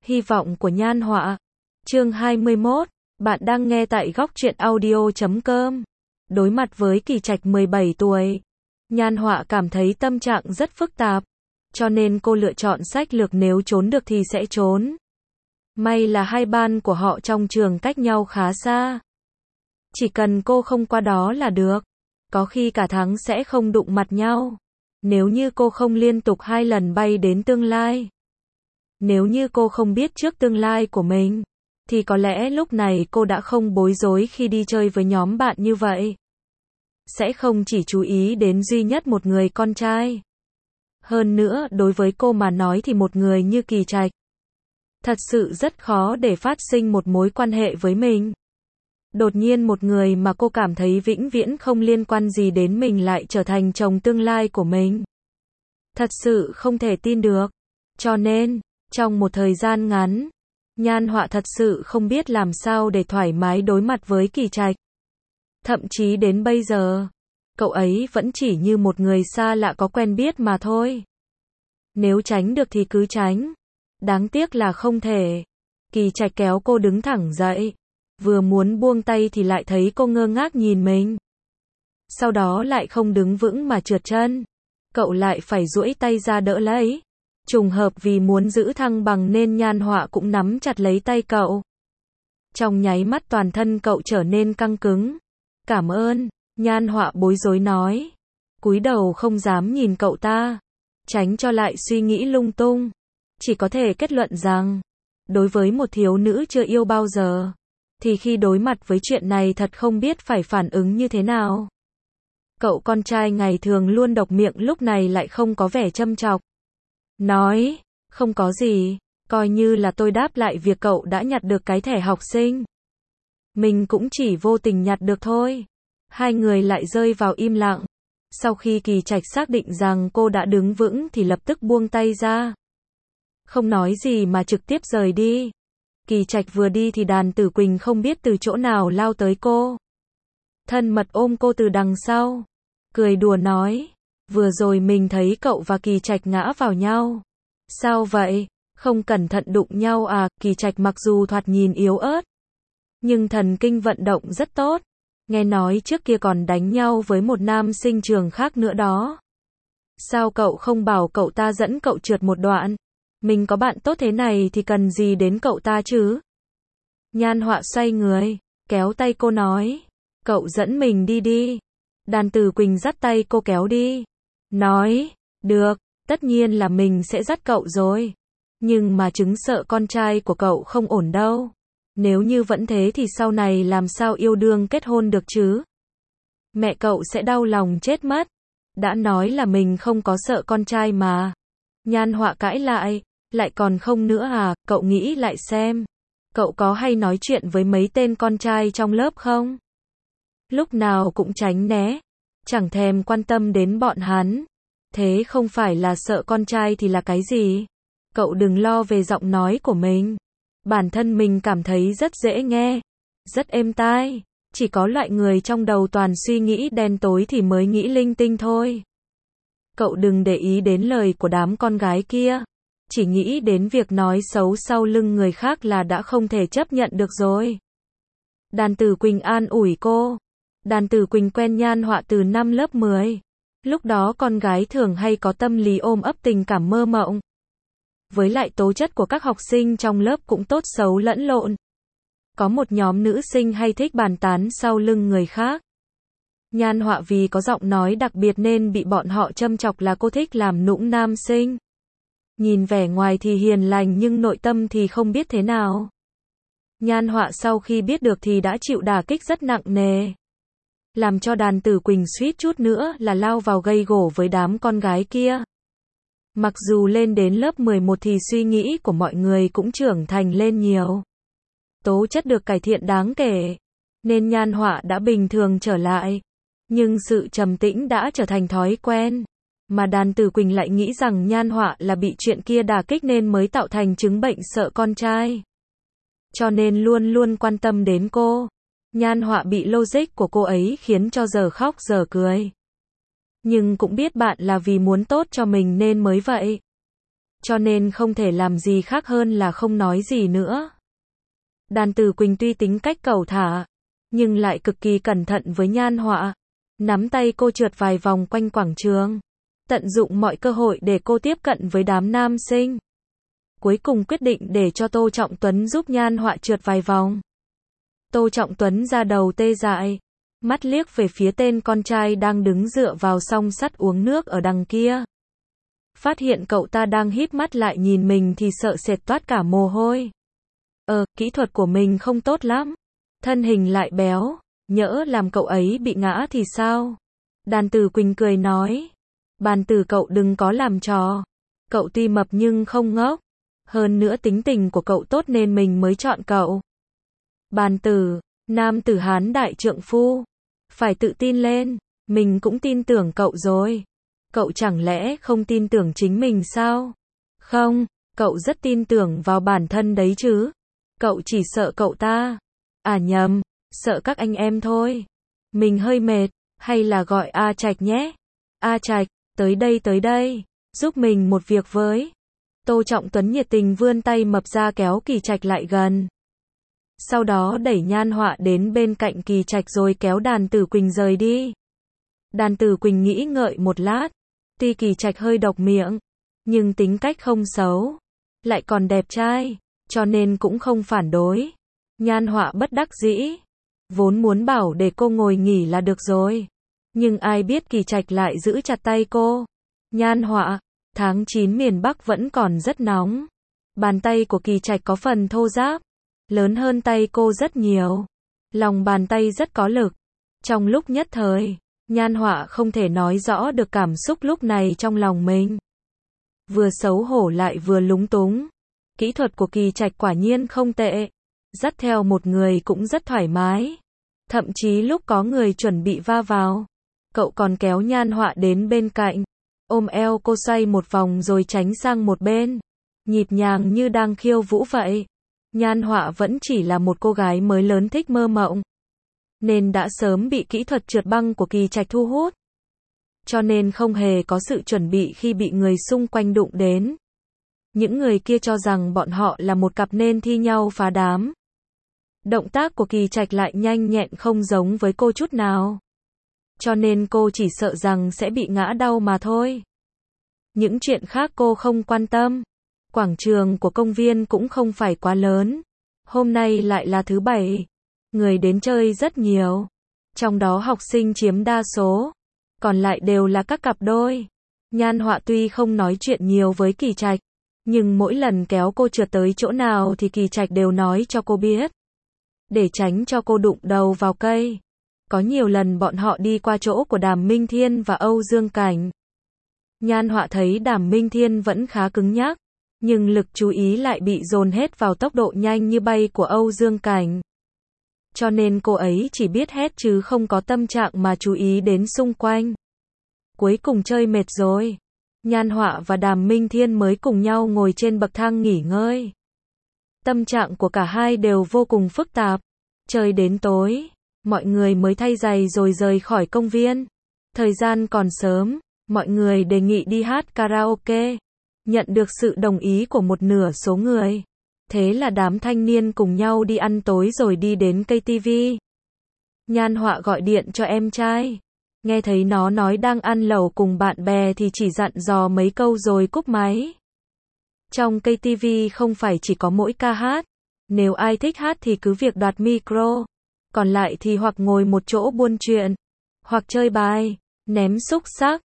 Hy vọng của Nhan Họa. Chương 21. Bạn đang nghe tại góc truyện audio.com. Đối mặt với Kỳ Trạch 17 tuổi, Nhan Họa cảm thấy tâm trạng rất phức tạp, cho nên cô lựa chọn sách lược nếu trốn được thì sẽ trốn. May là hai ban của họ trong trường cách nhau khá xa. Chỉ cần cô không qua đó là được. Có khi cả tháng sẽ không đụng mặt nhau. Nếu như cô không liên tục 2 lần bay đến tương lai. Nếu như cô không biết trước tương lai của mình, thì có lẽ lúc này cô đã không bối rối khi đi chơi với nhóm bạn như vậy. Sẽ không chỉ chú ý đến duy nhất một người con trai. Hơn nữa, đối với cô mà nói thì một người như Kỳ Trạch thật sự rất khó để phát sinh một mối quan hệ với mình. Đột nhiên một người mà cô cảm thấy vĩnh viễn không liên quan gì đến mình lại trở thành chồng tương lai của mình. Thật sự không thể tin được. Cho nên, trong một thời gian ngắn, Nhan Họa thật sự không biết làm sao để thoải mái đối mặt với Kỳ Trạch. Thậm chí đến bây giờ, cậu ấy vẫn chỉ như một người xa lạ có quen biết mà thôi. Nếu tránh được thì cứ tránh. Đáng tiếc là không thể. Kỳ Trạch kéo cô đứng thẳng dậy. Vừa muốn buông tay thì lại thấy cô ngơ ngác nhìn mình. Sau đó lại không đứng vững mà trượt chân. Cậu lại phải duỗi tay ra đỡ lấy. Trùng hợp vì muốn giữ thăng bằng nên Nhan Họa cũng nắm chặt lấy tay cậu. Trong nháy mắt toàn thân cậu trở nên căng cứng. Cảm ơn, Nhan Họa bối rối nói. Cúi đầu không dám nhìn cậu ta. Tránh cho lại suy nghĩ lung tung. Chỉ có thể kết luận rằng, đối với một thiếu nữ chưa yêu bao giờ, thì khi đối mặt với chuyện này thật không biết phải phản ứng như thế nào. Cậu con trai ngày thường luôn độc miệng lúc này lại không có vẻ châm chọc. Nói, không có gì, coi như là tôi đáp lại việc cậu đã nhặt được cái thẻ học sinh. Mình cũng chỉ vô tình nhặt được thôi. Hai người lại rơi vào im lặng. Sau khi Kỳ Trạch xác định rằng cô đã đứng vững thì lập tức buông tay ra. Không nói gì mà trực tiếp rời đi. Kỳ Trạch vừa đi thì Đàn Tử Quỳnh không biết từ chỗ nào lao tới cô. Thân mật ôm cô từ đằng sau. Cười đùa nói. Vừa rồi mình thấy cậu và Kỳ Trạch ngã vào nhau. Sao vậy? Không cẩn thận đụng nhau à? Kỳ Trạch mặc dù thoạt nhìn yếu ớt, nhưng thần kinh vận động rất tốt. Nghe nói trước kia còn đánh nhau với một nam sinh trường khác nữa đó. Sao cậu không bảo cậu ta dẫn cậu trượt một đoạn? Mình có bạn tốt thế này thì cần gì đến cậu ta chứ? Nhan Họa xoay người, kéo tay cô nói. Cậu dẫn mình đi đi. Đàn Tử Quỳnh dắt tay cô kéo đi. Nói, được, tất nhiên là mình sẽ dắt cậu rồi. Nhưng mà chứng sợ con trai của cậu không ổn đâu. Nếu như vẫn thế thì sau này làm sao yêu đương kết hôn được chứ? Mẹ cậu sẽ đau lòng chết mất. Đã nói là mình không có sợ con trai mà. Nhan Họa cãi lại còn không nữa à? Cậu nghĩ lại xem. Cậu có hay nói chuyện với mấy tên con trai trong lớp không? Lúc nào cũng tránh né. Chẳng thèm quan tâm đến bọn hắn. Thế không phải là sợ con trai thì là cái gì? Cậu đừng lo về giọng nói của mình. Bản thân mình cảm thấy rất dễ nghe. Rất êm tai. Chỉ có loại người trong đầu toàn suy nghĩ đen tối thì mới nghĩ linh tinh thôi. Cậu đừng để ý đến lời của đám con gái kia. Chỉ nghĩ đến việc nói xấu sau lưng người khác là đã không thể chấp nhận được rồi. Đàn Tử Quỳnh an ủi cô. Đàn Tử Quỳnh quen Nhan Họa từ năm lớp 10. Lúc đó con gái thường hay có tâm lý ôm ấp tình cảm mơ mộng. Với lại tố chất của các học sinh trong lớp cũng tốt xấu lẫn lộn. Có một nhóm nữ sinh hay thích bàn tán sau lưng người khác. Nhan Họa vì có giọng nói đặc biệt nên bị bọn họ châm chọc là cô thích làm nũng nam sinh. Nhìn vẻ ngoài thì hiền lành nhưng nội tâm thì không biết thế nào. Nhan Họa sau khi biết được thì đã chịu đả kích rất nặng nề. Làm cho Đàn Tử Quỳnh suýt chút nữa là lao vào gây gổ với đám con gái kia. Mặc dù lên đến lớp 11 thì suy nghĩ của mọi người cũng trưởng thành lên nhiều. Tố chất được cải thiện đáng kể. Nên Nhan Họa đã bình thường trở lại. Nhưng sự trầm tĩnh đã trở thành thói quen. Mà Đàn Tử Quỳnh lại nghĩ rằng Nhan Họa là bị chuyện kia đả kích nên mới tạo thành chứng bệnh sợ con trai. Cho nên luôn luôn quan tâm đến cô. Nhan Họa bị logic của cô ấy khiến cho giờ khóc giờ cười. Nhưng cũng biết bạn là vì muốn tốt cho mình nên mới vậy. cho nên không thể làm gì khác hơn là không nói gì nữa. Đàn Tử Quỳnh tuy tính cách cẩu thả, nhưng lại cực kỳ cẩn thận với Nhan Họa. Nắm tay cô trượt vài vòng quanh quảng trường, tận dụng mọi cơ hội để cô tiếp cận với đám nam sinh. Cuối cùng quyết định để cho Tô Trọng Tuấn giúp Nhan Họa trượt vài vòng. Tô Trọng Tuấn ra đầu tê dại, mắt liếc về phía tên con trai đang đứng dựa vào song sắt uống nước ở đằng kia. Phát hiện cậu ta đang híp mắt lại nhìn mình thì sợ sệt toát cả mồ hôi. Kỹ thuật của mình không tốt lắm. Thân hình lại béo, nhỡ làm cậu ấy bị ngã thì sao? Đàn Tử Quỳnh cười nói. Bàn tử cậu đừng có làm trò. Cậu tuy mập nhưng không ngốc. Hơn nữa tính tình của cậu tốt nên mình mới chọn cậu. Bàn tử, nam tử Hán đại trượng phu. Phải tự tin lên, mình cũng tin tưởng cậu rồi. Cậu chẳng lẽ không tin tưởng chính mình sao? Không, cậu rất tin tưởng vào bản thân đấy chứ. Cậu chỉ sợ cậu ta. À nhầm, sợ các anh em thôi. Mình hơi mệt, hay là gọi A Trạch nhé. A Trạch, tới đây, giúp mình một việc với. Tô Trọng Tuấn nhiệt tình vươn tay mập ra kéo Kỳ Trạch lại gần. Sau đó đẩy Nhan Họa đến bên cạnh Kỳ Trạch rồi kéo Đàn Tử Quỳnh rời đi. Đàn Tử Quỳnh nghĩ ngợi một lát, tuy Kỳ Trạch hơi độc miệng, nhưng tính cách không xấu, lại còn đẹp trai, cho nên cũng không phản đối. Nhan Họa bất đắc dĩ, vốn muốn bảo để cô ngồi nghỉ là được rồi, nhưng ai biết Kỳ Trạch lại giữ chặt tay cô. Nhan Họa, tháng 9 miền Bắc vẫn còn rất nóng. Bàn tay của Kỳ Trạch có phần thô ráp, lớn hơn tay cô rất nhiều. Lòng bàn tay rất có lực. Trong lúc nhất thời, Nhan Họa không thể nói rõ được cảm xúc lúc này trong lòng mình. Vừa xấu hổ lại vừa lúng túng. Kỹ thuật của Kỳ Trạch quả nhiên không tệ. Dắt theo một người cũng rất thoải mái. Thậm chí lúc có người chuẩn bị va vào, cậu còn kéo Nhan Họa đến bên cạnh, ôm eo cô xoay một vòng rồi tránh sang một bên, nhịp nhàng như đang khiêu vũ vậy. Nhan Họa vẫn chỉ là một cô gái mới lớn thích mơ mộng, nên đã sớm bị kỹ thuật trượt băng của Kỳ Trạch thu hút. Cho nên không hề có sự chuẩn bị khi bị người xung quanh đụng đến. Những người kia cho rằng bọn họ là một cặp nên thi nhau phá đám. Động tác của Kỳ Trạch lại nhanh nhẹn không giống với cô chút nào. Cho nên cô chỉ sợ rằng sẽ bị ngã đau mà thôi. Những chuyện khác cô không quan tâm. Quảng trường của công viên cũng không phải quá lớn. Hôm nay lại là thứ Bảy. Người đến chơi rất nhiều. Trong đó học sinh chiếm đa số. Còn lại đều là các cặp đôi. Nhan Họa tuy không nói chuyện nhiều với Kỳ Trạch, nhưng mỗi lần kéo cô trượt tới chỗ nào thì Kỳ Trạch đều nói cho cô biết. Để tránh cho cô đụng đầu vào cây. Có nhiều lần bọn họ đi qua chỗ của Đàm Minh Thiên và Âu Dương Cảnh. Nhan Họa thấy Đàm Minh Thiên vẫn khá cứng nhắc, nhưng lực chú ý lại bị dồn hết vào tốc độ nhanh như bay của Âu Dương Cảnh. Cho nên cô ấy chỉ biết hét chứ không có tâm trạng mà chú ý đến xung quanh. Cuối cùng chơi mệt rồi, Nhan Họa và Đàm Minh Thiên mới cùng nhau ngồi trên bậc thang nghỉ ngơi. Tâm trạng của cả hai đều vô cùng phức tạp. Chơi đến tối, mọi người mới thay giày rồi rời khỏi công viên. Thời gian còn sớm, mọi người đề nghị đi hát karaoke. Nhận được sự đồng ý của một nửa số người. Thế là đám thanh niên cùng nhau đi ăn tối rồi đi đến KTV. Nhan Họa gọi điện cho em trai. Nghe thấy nó nói đang ăn lẩu cùng bạn bè thì chỉ dặn dò mấy câu rồi cúp máy. Trong KTV không phải chỉ có mỗi ca hát. Nếu ai thích hát thì cứ việc đoạt micro. Còn lại thì hoặc ngồi một chỗ buôn chuyện, hoặc chơi bài, ném xúc xắc,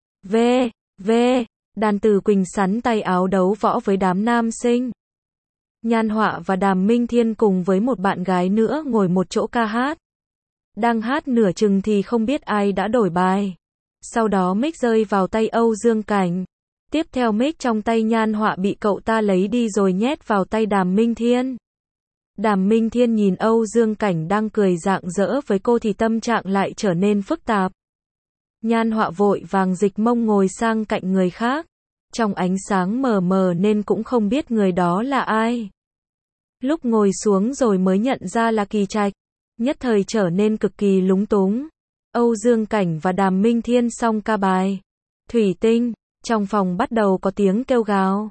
Đàn Tử Quỳnh sắn tay áo đấu võ với đám nam sinh. Nhan Họa và Đàm Minh Thiên cùng với một bạn gái nữa ngồi một chỗ ca hát. Đang hát nửa chừng thì không biết ai đã đổi bài. Sau đó mic rơi vào tay Âu Dương Cảnh. Tiếp theo mic trong tay Nhan Họa bị cậu ta lấy đi rồi nhét vào tay Đàm Minh Thiên. Đàm Minh Thiên nhìn Âu Dương Cảnh đang cười rạng rỡ với cô thì tâm trạng lại trở nên phức tạp. Nhan Họa vội vàng dịch mông ngồi sang cạnh người khác. Trong ánh sáng mờ mờ nên cũng không biết người đó là ai. Lúc ngồi xuống rồi mới nhận ra là Kỳ Trạch. Nhất thời trở nên cực kỳ lúng túng. Âu Dương Cảnh và Đàm Minh Thiên xong ca bài Thủy Tinh. Trong phòng bắt đầu có tiếng kêu gào.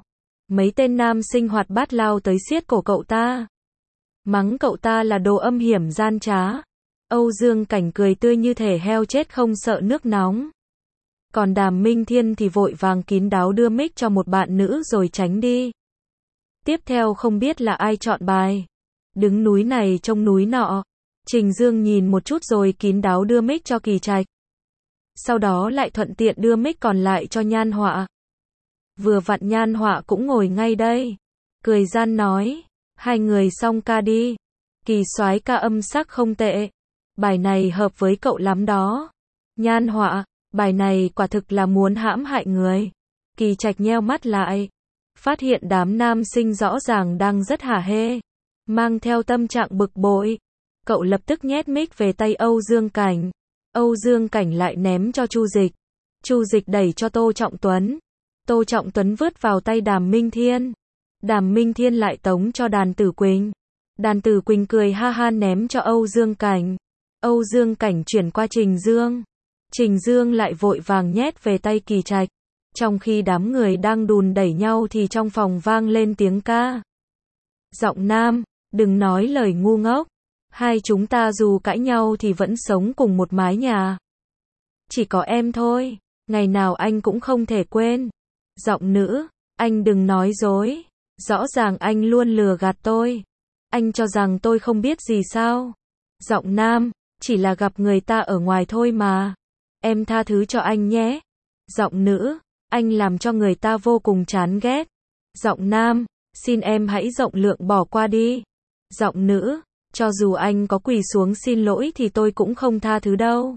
Mấy tên nam sinh hoạt bát lao tới siết cổ cậu ta. Mắng cậu ta là đồ âm hiểm gian trá. Âu Dương Cảnh cười tươi như thể heo chết không sợ nước nóng. Còn Đàm Minh Thiên thì vội vàng kín đáo đưa mic cho một bạn nữ rồi tránh đi. Tiếp theo không biết là ai chọn bài. Đứng núi này trông núi nọ. Trình Dương nhìn một chút rồi kín đáo đưa mic cho Kỳ Trạch. Sau đó lại thuận tiện đưa mic còn lại cho Nhan Họa. Vừa vặn Nhan Họa cũng ngồi ngay đây. Cười gian nói, hai người xong ca đi. Kỳ soái ca âm sắc không tệ. Bài này hợp với cậu lắm đó. Nhan Họa, bài này quả thực là muốn hãm hại người. Kỳ Trạch nheo mắt lại. Phát hiện đám nam sinh rõ ràng đang rất hả hê. Mang theo tâm trạng bực bội. Cậu lập tức nhét mic về tay Âu Dương Cảnh. Âu Dương Cảnh lại ném cho Chu Dịch. Chu Dịch đẩy cho Tô Trọng Tuấn. Tô Trọng Tuấn vứt vào tay Đàm Minh Thiên. Đàm Minh Thiên lại tống cho Đàn Tử Quỳnh. Đàn Tử Quỳnh cười ha ha ném cho Âu Dương Cảnh. Âu Dương Cảnh chuyển qua Trình Dương. Trình Dương lại vội vàng nhét về tay Kỳ Trạch. Trong khi đám người đang đùn đẩy nhau thì trong phòng vang lên tiếng ca. Giọng nam, đừng nói lời ngu ngốc. Hai chúng ta dù cãi nhau thì vẫn sống cùng một mái nhà. Chỉ có em thôi, ngày nào anh cũng không thể quên. Giọng nữ, anh đừng nói dối. Rõ ràng anh luôn lừa gạt tôi. Anh cho rằng tôi không biết gì sao? Giọng nam, chỉ là gặp người ta ở ngoài thôi mà. Em tha thứ cho anh nhé. Giọng nữ, anh làm cho người ta vô cùng chán ghét. Giọng nam, xin em hãy rộng lượng bỏ qua đi. Giọng nữ, cho dù anh có quỳ xuống xin lỗi thì tôi cũng không tha thứ đâu.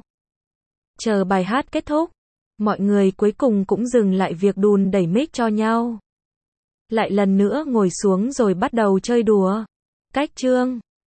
Chờ bài hát kết thúc, mọi người cuối cùng cũng dừng lại việc đùn đẩy mic cho nhau. Lại lần nữa ngồi xuống rồi bắt đầu chơi đùa. Cách chương